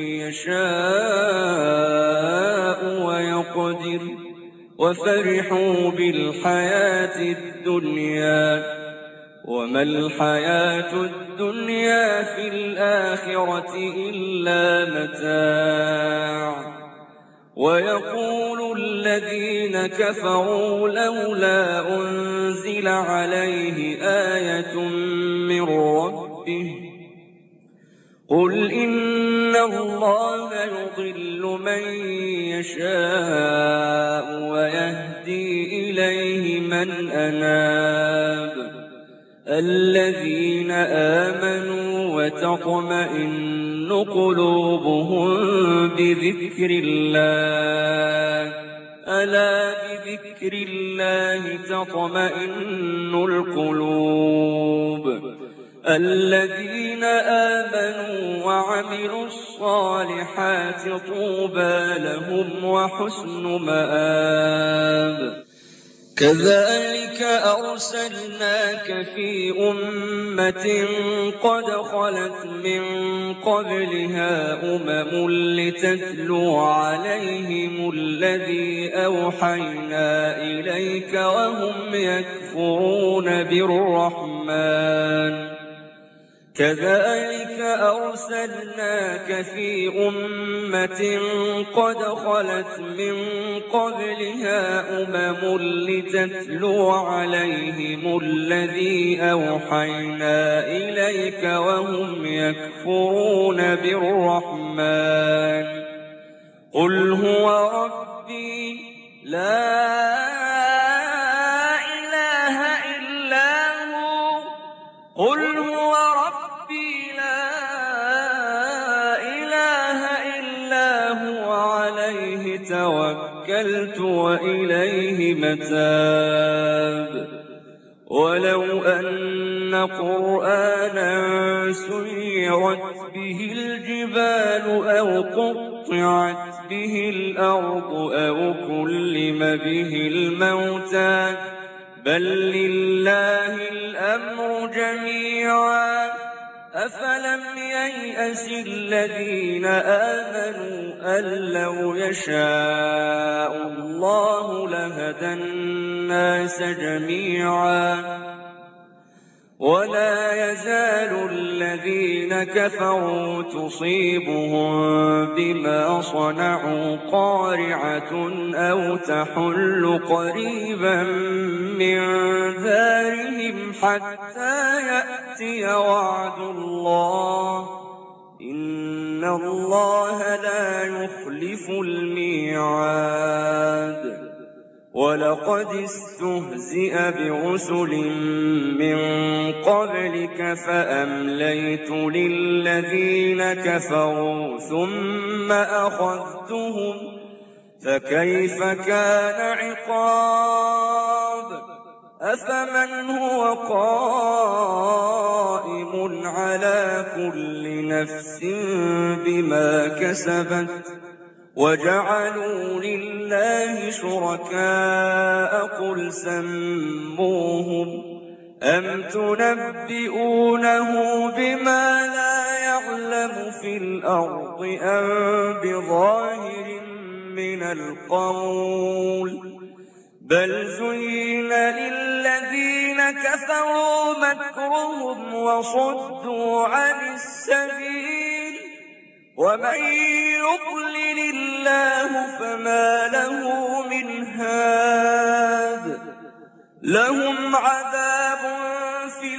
Speaker 1: يشاء ويقدر وفرحوا بالحياة الدنيا وما الحياة الدنيا في الآخرة إلا متاع. ويقول الذين كفروا لولا أنزل عليه آية من ربه قل إن الله يضل من يشاء ويهدي إليه من أناب. الذين آمنوا وتطمئن قلوبهم بذكر الله ألا بذكر الله تطمئن القلوب. الذين آمنوا وعملوا الصالحات طوبى لهم وحسن مآب. كذلك أرسلناك في أمة قد خلت من قبلها لتتلو عليهم الذي أوحينا إليك وهم يكفرون بالرحمن. كذلك أرسلناك في أمة قد خلت من قبلها لتتلو عليهم الذي أوحينا إليك وهم يكفرون بالرحمن. قل هو ربي لا إله إلا هو. قل هو ربي لا إله إلا هو عليه توكلت وإليه متاب. ولو أن قرآنا سيرت به الجبال أو قطعت به الأرض أو كلم به الموتى بل لله الأمر جميعا. أفلم ييأس الذين آمنوا أن لو يشاء الله لهدى الناس جميعا. ولا يزال الذين كفروا تصيبهم بما صنعوا قارعة أو تحل قريبا من دارهم حتى يأتي وعد الله إن الله لا يخلف الميعاد. ولقد استهزئ برسل من قبلك فأمليت للذين كفروا ثم أخذتهم فكيف كان عقاب. أفمن هو قائم على كل نفس بما كسبت وجعلوا لله شركاء قل سموهم أَمْ تُنَبِّئُونَهُ بِمَا لَا يَعْلَمُ فِي الْأَرْضِ أَمْ بِظَاهِرٍ مِّنَ الْقَوْلِ ۗ بَلْ زُيِّنَ لِلَّذِينَ كَفَرُوا مَكْرُهُمْ وَصُدُّوا عَنِ السَّبِيلِ ۗ وَمَن يُضْلِلِ اللَّهُ فَمَا لَهُ مِنْ هَادٍ لَهُمْ عَذَابٌ فِي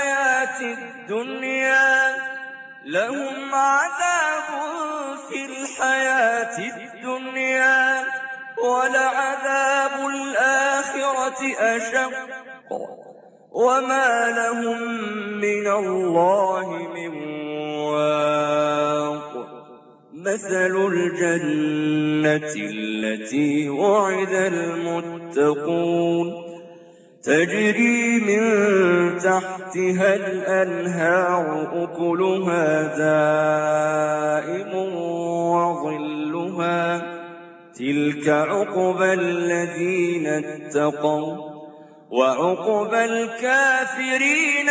Speaker 1: الْحَيَاةِ الدُّنْيَا وَلَعَذَابُ الْآخِرَةِ أَشَقُّ وَمَا لَهُم مِّنَ اللَّهِ مِن وَاقٍ مَثَلُ الْجَنَّةِ الَّتِي وُعِدَ الْمُتَّقُونَ تَجْرِي مِن تَحْتِهَا الْأَنْهَارُ أُكُلُهَا دَائِمٌ وَظِلُّهَا ۚ تِلْكَ عُقْبَى الَّذِينَ اتَّقَوا ۖ وَّعُقْبَى الْكَافِرِينَ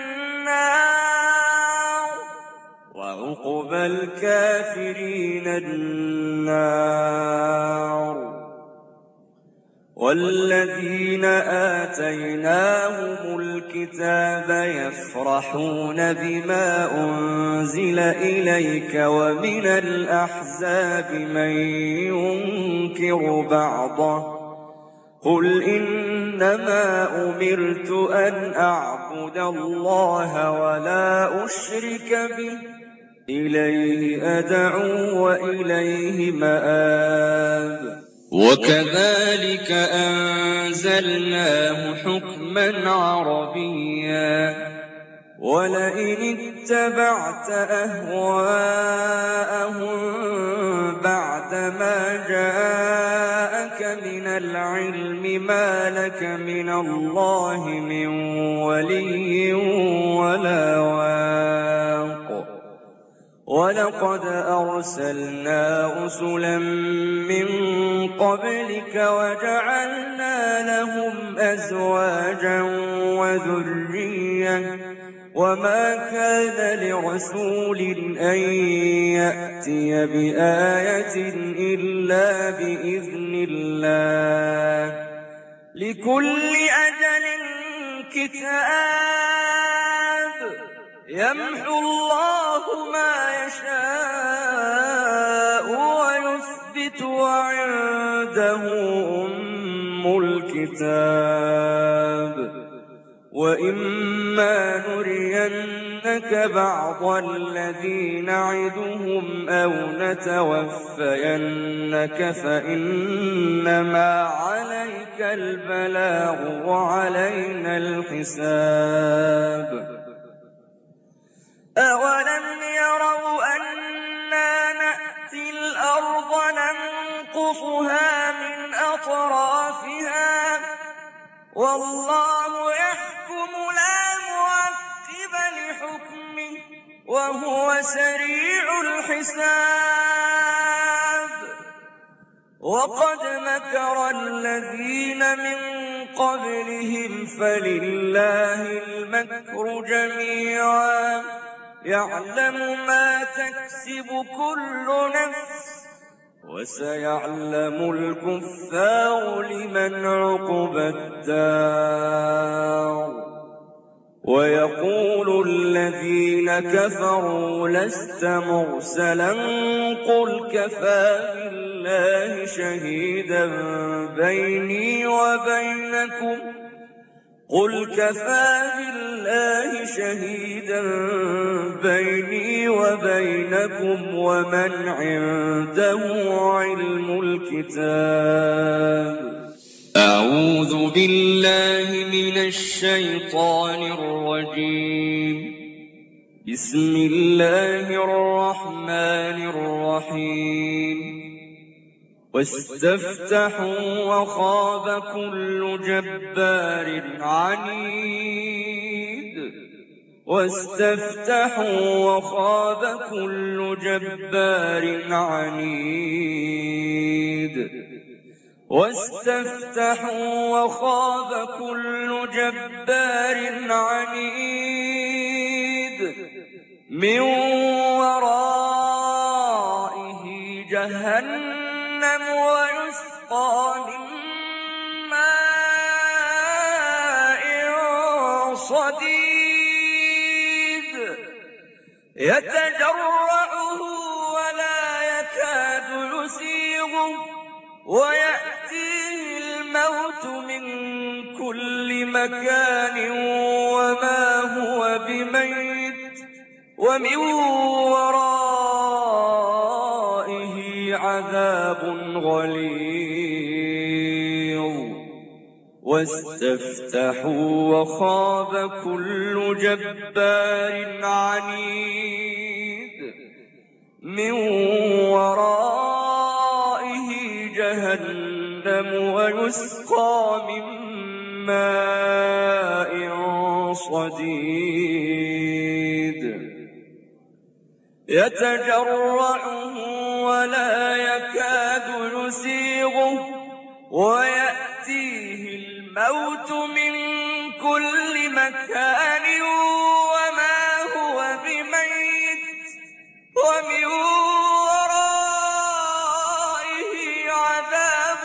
Speaker 1: النَّارُ وَالَّذِينَ آتَيْنَاهُمُ الْكِتَابَ يَفْرَحُونَ بِمَا أُنزِلَ إِلَيْكَ وَمِنَ الْأَحْزَابِ مَن يُنكِرُ بَعْضَهُ ۚ قُلْ إِنَّمَا أُمِرْتُ أَنْ أَعْبُدَ اللَّهَ وَلَا أُشْرِكَ بِهِ ۚ إِلَيْهِ أَدْعُو وَإِلَيْهِ مَآبِ وَكَذَٰلِكَ أَنزَلْنَاهُ حُكْمًا عَرَبِيًّا ۚ وَلَئِنِ اتَّبَعْتَ أَهْوَاءَهُم بَعْدَمَا جَاءَكَ مِنَ الْعِلْمِ مَا لَكَ مِنَ اللَّهِ مِن وَلِيٍّ وَلَا وَاقٍ وَلَقَدْ أَرْسَلْنَا رُسُلًا مِّن قَبْلِكَ وَجَعَلْنَا لَهُمْ أَزْوَاجًا وَذُرِّيَّةً ۚ وَمَا كَانَ لِرَسُولٍ أَن يَأْتِيَ بِآيَةٍ إِلَّا بِإِذْنِ اللَّهِ ۗ لِكُلِّ أَجَلٍ كِتَابٌ ۚ يَمْحُو اللَّهُ مَا يَشَاءُ وَيُثْبِتُ ۖ وَعِندَهُ أُمُّ الْكِتَابِ ۚ وَإِمَّا نُرِيَنَّكَ بَعْضَ الَّذِي نَعِدُهُمْ أَوْ نَتَوَفَّيَنَّكَ فَإِنَّمَا عَلَيْكَ الْبَلَاغُ وَعَلَيْنَا الْحِسَابُ أَوَلَمْ يَرَوْا أَنَّا نَأْتِي الْأَرْضَ نَنقُصُهَا مِنْ أَطْرَافِهَا ۚ وَاللَّهُ يَحْكُمُ لَا مُعَقِّبَ لِحُكْمِهِ ۚ وَهُوَ سَرِيعُ الْحِسَابِ وَقَدْ مَكَرَ الَّذِينَ مِن قَبْلِهِمْ فَلِلَّهِ الْمَكْرُ جَمِيعًا ۖ يَعْلَمُ مَا تَكْسِبُ كُلُّ نَفْسٍ ۗ وَسَيَعْلَمُ الْكُفَّارُ لِمَنْ عُقْبَى الدَّارِ وَيَقُولُ الَّذِينَ كَفَرُوا لَسْتَ مُرْسَلًا ۚ قُلْ كَفَىٰ بِاللَّهِ شَهِيدًا بَيْنِي وَبَيْنَكُمْ وَمَنْ عِندَهُ عِلْمُ الْكِتَابِ أعوذ بالله من الشيطان الرجيم بسم الله الرحمن الرحيم واستفتحوا وخاب كل جبار عنيد واستفتحوا وخاب كل جبار عنيد من ورائه جهنم ويسقى من ماء صديد يتجرعه ولا يكاد يسيغه ويأتيه الموت من كل مكان وما هو بميت ومن ورائه عذاب غليظ واستفتحوا وخاب كل جبار عنيد من ورائه جهنم ويسقى من ماء صديد يتجرعه ولا يكاد يسيغه ويأتيه الموت من كل مكان وما هو بميت ومن ورائه عذاب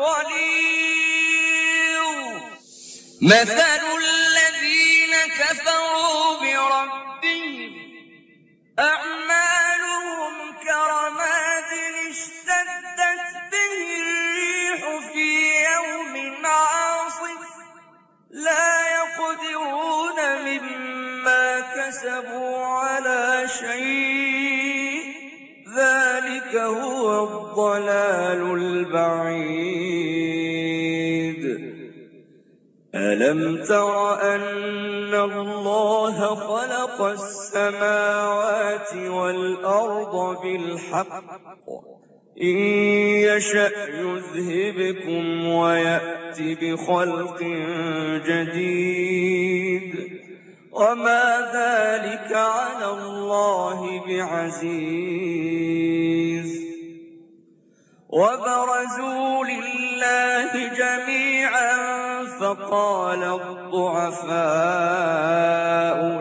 Speaker 1: غليظ مثل الذين كفروا بربهم أعمالهم كرماد اشتدت به الريح في يوم عاصف لا يقدرون مما كسبوا على شيء ذلك هو الضلال البعيد ألم تر أن الله خلق السماوات والأرض بالحق إن يشأ يذهبكم ويأت بخلق جديد وما ذلك على الله بعزيز وبرزوا لله جميعا فقال الضعفاء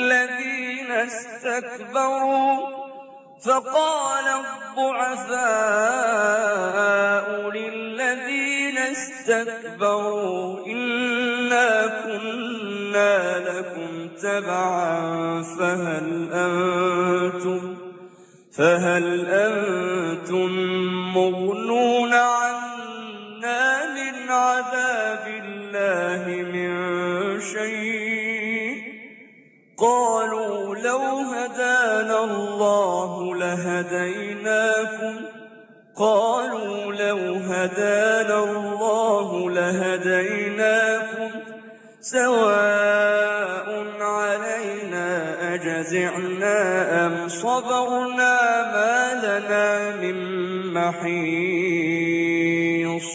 Speaker 1: للذين استكبروا إنا كنا لكم تبعا فهل أنتم مغنون عنا من عذاب الله من شيء قالوا لو هدانا الله لهديناكم سواء علينا أجزعنا أم صبرنا ما لنا من محيص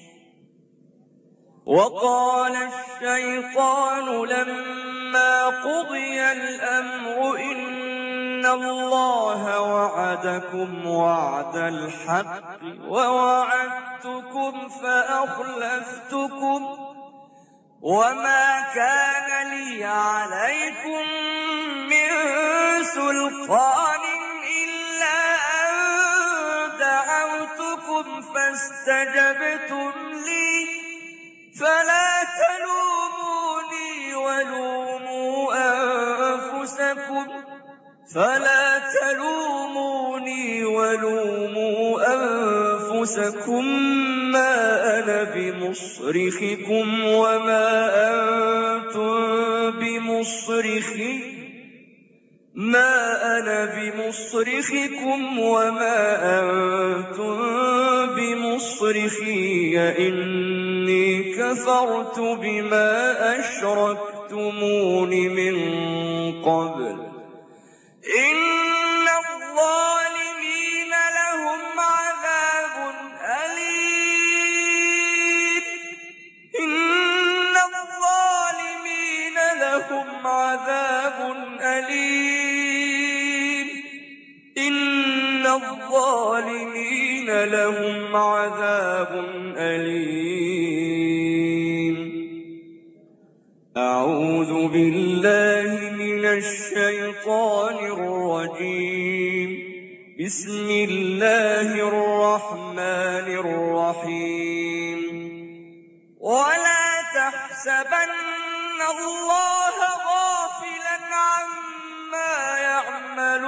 Speaker 1: وقال الشيطان لما قضي الأمر إن الله وعدكم وعد الحق ووعدتكم فأخلفتكم وما كان لي عليكم من سلطان إلا أن دعوتكم فاستجبتم لي فلا تلوموني ولوموا أنفسكم ما أنا بمصرخكم وما أنتم بمصرخي إني كفرت بما أشركتمون من قبل إن الظالمين لهم عذاب أليم إن الظالمين لهم عذاب أليم بسم الله الرحمن الرحيم ولا تحسبن الله غافلا عما يعمل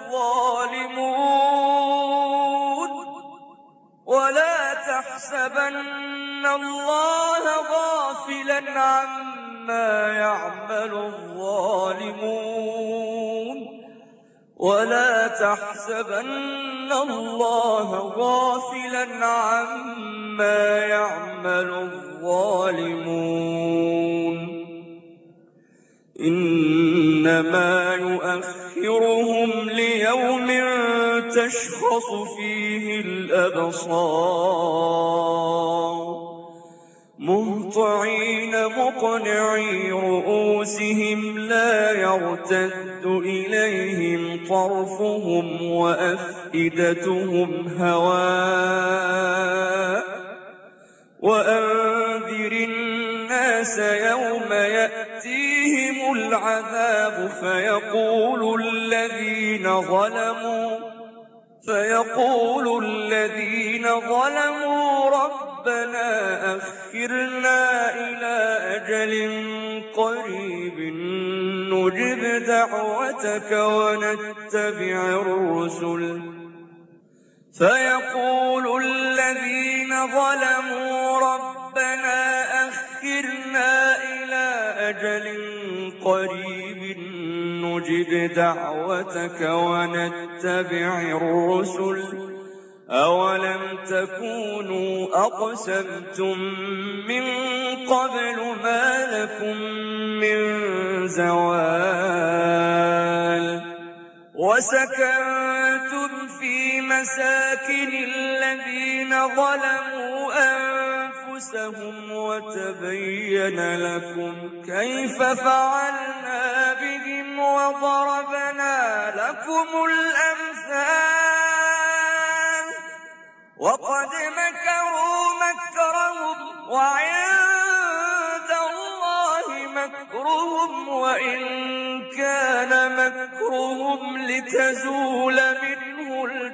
Speaker 1: الظالمون ولا تحسبن الله غافلا عما يعمل الظالمون ولا تحسبن الله غافلا عما يعمل الظالمون إنما يؤخرهم ليوم تشخص فيه الأبصار مهطعين مقنعي رؤوسهم لا يرتد إليهم طرفهم وأفئدتهم هواء وأنذر الناس يوم يأتيهم العذاب فيقول الذين ظلموا ربنا أخرنا إلى أجل قريب نجب دعوتك ونتبع الرسل فيقول الذين ظلموا ربنا أخرنا إلى أجل قريب نجب دعوتك ونتبع الرسل أولم تكونوا أقسمتم من قبل ما لكم من زوال وسكنتم في مساكن الذين ظلموا أنفسهم وتبين لكم كيف فعلنا بهم وضربنا لكم الأمثال وقد مكروا مكرهم وعند الله مكرهم وإن كان مكرهم لتزول منه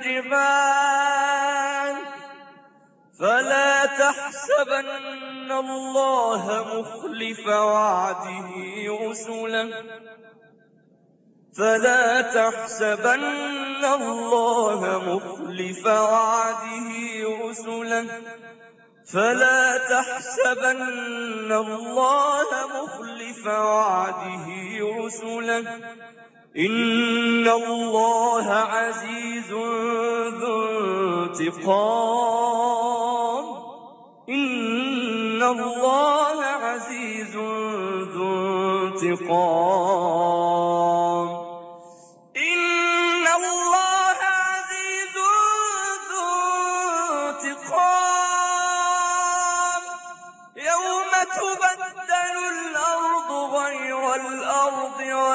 Speaker 1: الجبال فلا تحسبن الله مخلف وعده رسله إن الله عزيز ذو انتقام إن الله عزيز ذو انتقام إن الله عزيز ذو انتقام يوم تبدل الأرض غير الأرض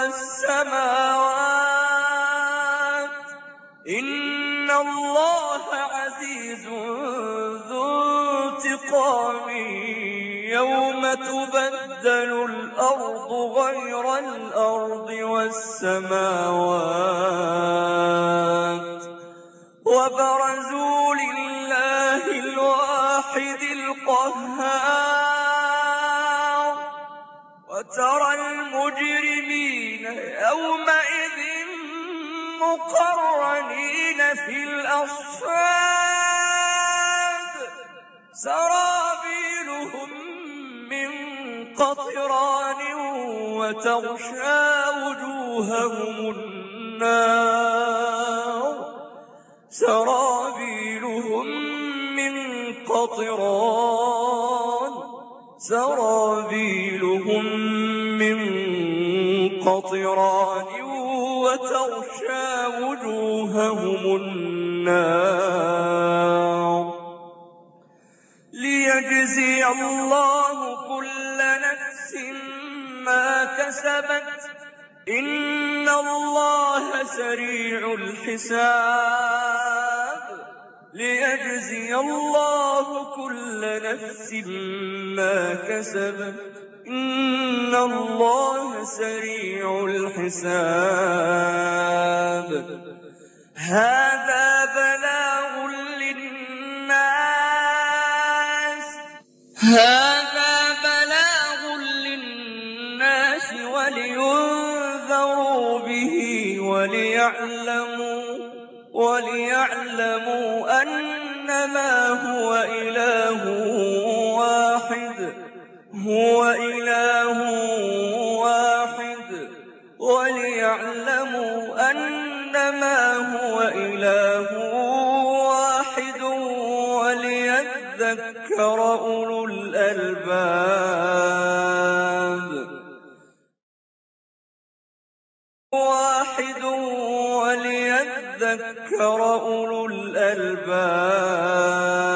Speaker 1: والسماوات إن الله عزيز ذو انتقام يوم تبدل الأرض غير الأرض والسماوات وبرزوا لله الواحد القهار وترى المجرمين يومئذ مقرنين في الأصفاد سرابيلهم من قطران وتغشى وجوههم النار سرابيلهم من قطران وتغشى وجوههم النار ليجزي الله كل نفس ما كسبت إن الله سريع الحساب ليجزي الله كل نفس ما كسبت إن الله سريع الحساب هَٰذَا بَلَاغٌ لِّلنَّاسِ وَلِيُنذَرُوا بِهِ وَلِيَعْلَمُوا أَنَّمَا هُوَ إِلَٰهٌ وَاحِدٌ وَلِيَذَّكَّرَ أُولُو الْأَلْبَابِ